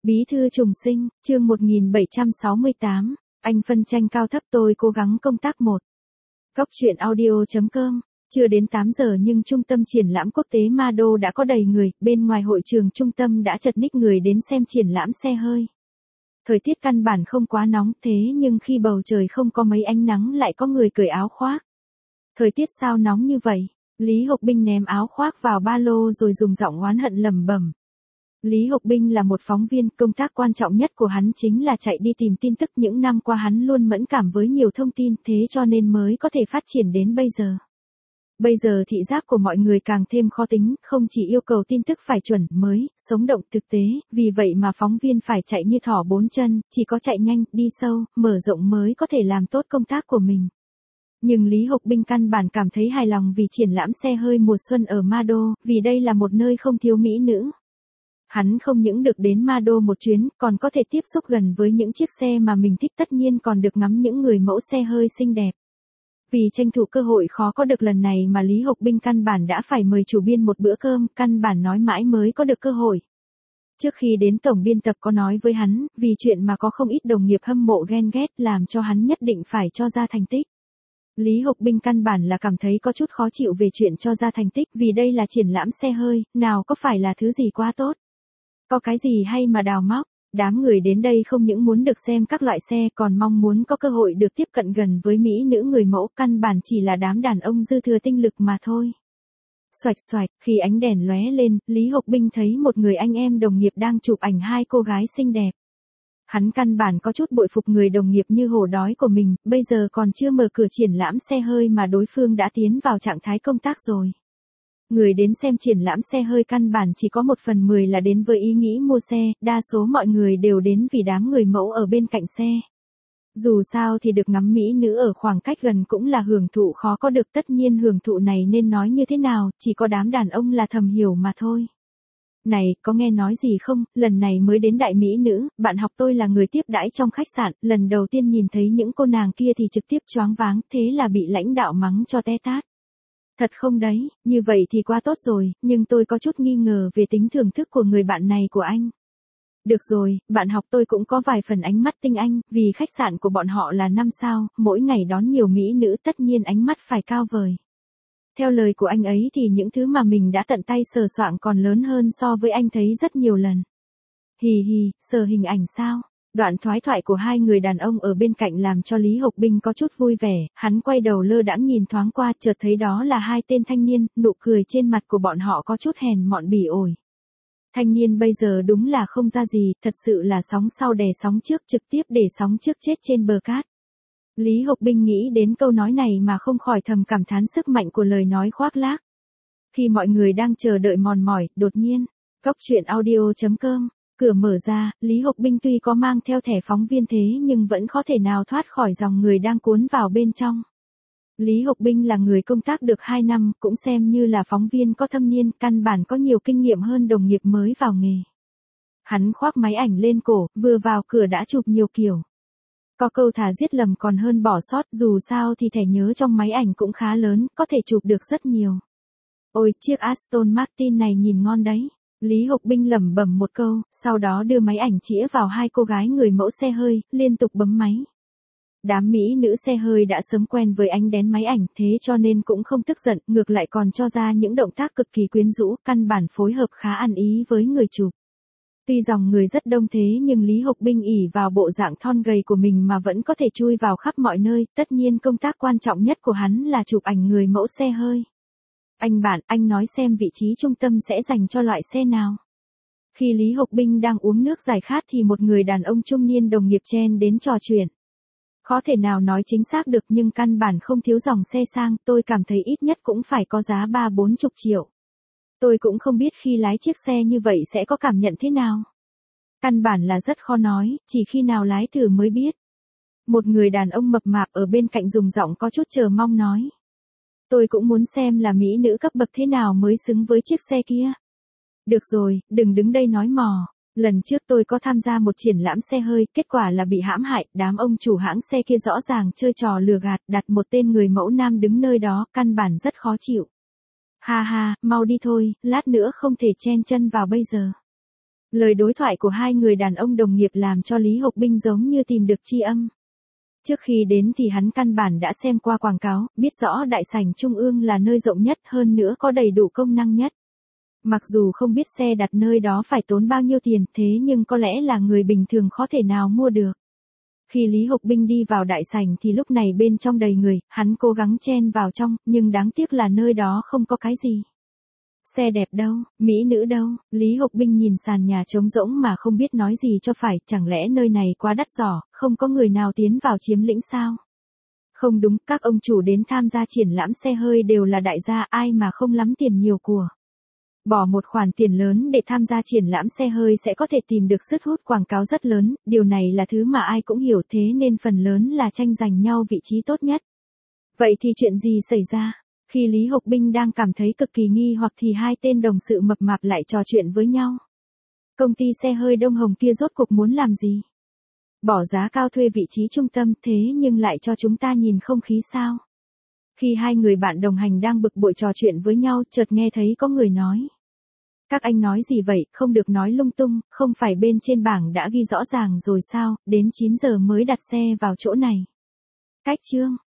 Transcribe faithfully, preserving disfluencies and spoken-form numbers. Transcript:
Bí thư trùng sinh, chương một nghìn bảy trăm sáu mươi tám, anh phân tranh cao thấp tôi cố gắng công tác một. Góc truyện audio chấm com, chưa đến tám giờ nhưng trung tâm triển lãm quốc tế Ma Đô đã có đầy người, bên ngoài hội trường trung tâm đã chật ních người đến xem triển lãm xe hơi. Thời tiết căn bản không quá nóng thế nhưng khi bầu trời không có mấy ánh nắng lại có người cởi áo khoác. Thời tiết sao nóng như vậy? Lý Hộc Binh ném áo khoác vào ba lô rồi dùng giọng oán hận lẩm bẩm. Lý Hộc Binh là một phóng viên, công tác quan trọng nhất của hắn chính là chạy đi tìm tin tức. Những năm qua hắn luôn mẫn cảm với nhiều thông tin, thế cho nên mới có thể phát triển đến bây giờ. Bây giờ thị giác của mọi người càng thêm khó tính, không chỉ yêu cầu tin tức phải chuẩn, mới, sống động, thực tế, vì vậy mà phóng viên phải chạy như thỏ bốn chân, chỉ có chạy nhanh, đi sâu, mở rộng mới có thể làm tốt công tác của mình. Nhưng Lý Hộc Binh căn bản cảm thấy hài lòng vì triển lãm xe hơi mùa xuân ở Ma Đô, vì đây là một nơi không thiếu mỹ nữ. Hắn không những được đến Ma Đô một chuyến, còn có thể tiếp xúc gần với những chiếc xe mà mình thích, tất nhiên còn được ngắm những người mẫu xe hơi xinh đẹp. Vì tranh thủ cơ hội khó có được lần này mà Lý Hộc Binh căn bản đã phải mời chủ biên một bữa cơm, căn bản nói mãi mới có được cơ hội. Trước khi đến tổng biên tập có nói với hắn, vì chuyện mà có không ít đồng nghiệp hâm mộ ghen ghét làm cho hắn nhất định phải cho ra thành tích. Lý Hộc Binh căn bản là cảm thấy có chút khó chịu về chuyện cho ra thành tích vì đây là triển lãm xe hơi, nào có phải là thứ gì quá tốt. Có cái gì hay mà đào móc, đám người đến đây không những muốn được xem các loại xe còn mong muốn có cơ hội được tiếp cận gần với mỹ nữ người mẫu, căn bản chỉ là đám đàn ông dư thừa tinh lực mà thôi. Xoạch xoạch, khi ánh đèn lóe lên, Lý Hộc Binh thấy một người anh em đồng nghiệp đang chụp ảnh hai cô gái xinh đẹp. Hắn căn bản có chút bội phục người đồng nghiệp như hổ đói của mình, bây giờ còn chưa mở cửa triển lãm xe hơi mà đối phương đã tiến vào trạng thái công tác rồi. Người đến xem triển lãm xe hơi căn bản chỉ có một phần mười là đến với ý nghĩ mua xe, đa số mọi người đều đến vì đám người mẫu ở bên cạnh xe. Dù sao thì được ngắm mỹ nữ ở khoảng cách gần cũng là hưởng thụ khó có được, tất nhiên hưởng thụ này nên nói như thế nào, chỉ có đám đàn ông là thầm hiểu mà thôi. Này, có nghe nói gì không, lần này mới đến đại mỹ nữ, bạn học tôi là người tiếp đãi trong khách sạn, lần đầu tiên nhìn thấy những cô nàng kia thì trực tiếp choáng váng, thế là bị lãnh đạo mắng cho té tát. Thật không đấy, như vậy thì quá tốt rồi, nhưng tôi có chút nghi ngờ về tính thưởng thức của người bạn này của anh. Được rồi, bạn học tôi cũng có vài phần ánh mắt tinh anh, vì khách sạn của bọn họ là năm sao, mỗi ngày đón nhiều mỹ nữ tất nhiên ánh mắt phải cao vời. Theo lời của anh ấy thì những thứ mà mình đã tận tay sờ soạng còn lớn hơn so với anh thấy rất nhiều lần. Hì hì, sờ hình ảnh sao? Đoạn thoái thoại của hai người đàn ông ở bên cạnh làm cho Lý Hộc Binh có chút vui vẻ, hắn quay đầu lơ đãng nhìn thoáng qua, chợt thấy đó là hai tên thanh niên, nụ cười trên mặt của bọn họ có chút hèn mọn bỉ ổi. Thanh niên bây giờ đúng là không ra gì, thật sự là sóng sau đè sóng trước, trực tiếp để sóng trước chết trên bờ cát. Lý Hộc Binh nghĩ đến câu nói này mà không khỏi thầm cảm thán sức mạnh của lời nói khoác lác. Khi mọi người đang chờ đợi mòn mỏi, đột nhiên, góc truyện audio chấm com, cửa mở ra, Lý Hộc Binh tuy có mang theo thẻ phóng viên thế nhưng vẫn khó thể nào thoát khỏi dòng người đang cuốn vào bên trong. Lý Hộc Binh là người công tác được hai năm, cũng xem như là phóng viên có thâm niên, căn bản có nhiều kinh nghiệm hơn đồng nghiệp mới vào nghề. Hắn khoác máy ảnh lên cổ, vừa vào cửa đã chụp nhiều kiểu. Có câu thà giết lầm còn hơn bỏ sót, dù sao thì thẻ nhớ trong máy ảnh cũng khá lớn, có thể chụp được rất nhiều. Ôi, chiếc Aston Martin này nhìn ngon đấy. Lý Hộc Binh lẩm bẩm một câu, sau đó đưa máy ảnh chĩa vào hai cô gái người mẫu xe hơi, liên tục bấm máy. Đám mỹ nữ xe hơi đã sớm quen với ánh đèn máy ảnh, thế cho nên cũng không tức giận, ngược lại còn cho ra những động tác cực kỳ quyến rũ, căn bản phối hợp khá ăn ý với người chụp. Tuy dòng người rất đông thế nhưng Lý Hộc Binh ỷ vào bộ dạng thon gầy của mình mà vẫn có thể chui vào khắp mọi nơi, tất nhiên công tác quan trọng nhất của hắn là chụp ảnh người mẫu xe hơi. Anh bạn, anh nói xem vị trí trung tâm sẽ dành cho loại xe nào? Khi Lý Hộc Binh đang uống nước giải khát thì một người đàn ông trung niên đồng nghiệp chen đến trò chuyện. Khó thể nào nói chính xác được nhưng căn bản không thiếu dòng xe sang, tôi cảm thấy ít nhất cũng phải có giá ba bốn chục triệu. Tôi cũng không biết khi lái chiếc xe như vậy sẽ có cảm nhận thế nào. Căn bản là rất khó nói, chỉ khi nào lái thử mới biết. Một người đàn ông mập mạp ở bên cạnh dùng giọng có chút chờ mong nói. Tôi cũng muốn xem là mỹ nữ cấp bậc thế nào mới xứng với chiếc xe kia. Được rồi, đừng đứng đây nói mò. Lần trước tôi có tham gia một triển lãm xe hơi, kết quả là bị hãm hại, đám ông chủ hãng xe kia rõ ràng chơi trò lừa gạt, đặt một tên người mẫu nam đứng nơi đó, căn bản rất khó chịu. Ha ha, mau đi thôi, lát nữa không thể chen chân vào bây giờ. Lời đối thoại của hai người đàn ông đồng nghiệp làm cho Lý Hộc Binh giống như tìm được tri âm. Trước khi đến thì hắn căn bản đã xem qua quảng cáo, biết rõ đại sảnh trung ương là nơi rộng nhất, hơn nữa có đầy đủ công năng nhất. Mặc dù không biết xe đặt nơi đó phải tốn bao nhiêu tiền, thế nhưng có lẽ là người bình thường khó thể nào mua được. Khi Lý Hộc Binh đi vào đại sảnh thì lúc này bên trong đầy người, hắn cố gắng chen vào trong, nhưng đáng tiếc là nơi đó không có cái gì. Xe đẹp đâu, mỹ nữ đâu, Lý Hộc Binh nhìn sàn nhà trống rỗng mà không biết nói gì cho phải, chẳng lẽ nơi này quá đắt đỏ, không có người nào tiến vào chiếm lĩnh sao? Không đúng, các ông chủ đến tham gia triển lãm xe hơi đều là đại gia, ai mà không lắm tiền nhiều của. Bỏ một khoản tiền lớn để tham gia triển lãm xe hơi sẽ có thể tìm được sức hút quảng cáo rất lớn, điều này là thứ mà ai cũng hiểu, thế nên phần lớn là tranh giành nhau vị trí tốt nhất. Vậy thì chuyện gì xảy ra? Khi Lý Hộc Binh đang cảm thấy cực kỳ nghi hoặc thì hai tên đồng sự mập mạp lại trò chuyện với nhau. Công ty xe hơi Đông Hồng kia rốt cuộc muốn làm gì? Bỏ giá cao thuê vị trí trung tâm thế nhưng lại cho chúng ta nhìn không khí sao? Khi hai người bạn đồng hành đang bực bội trò chuyện với nhau, chợt nghe thấy có người nói. Các anh nói gì vậy, không được nói lung tung, không phải bên trên bảng đã ghi rõ ràng rồi sao, đến chín giờ mới đặt xe vào chỗ này. Cách chương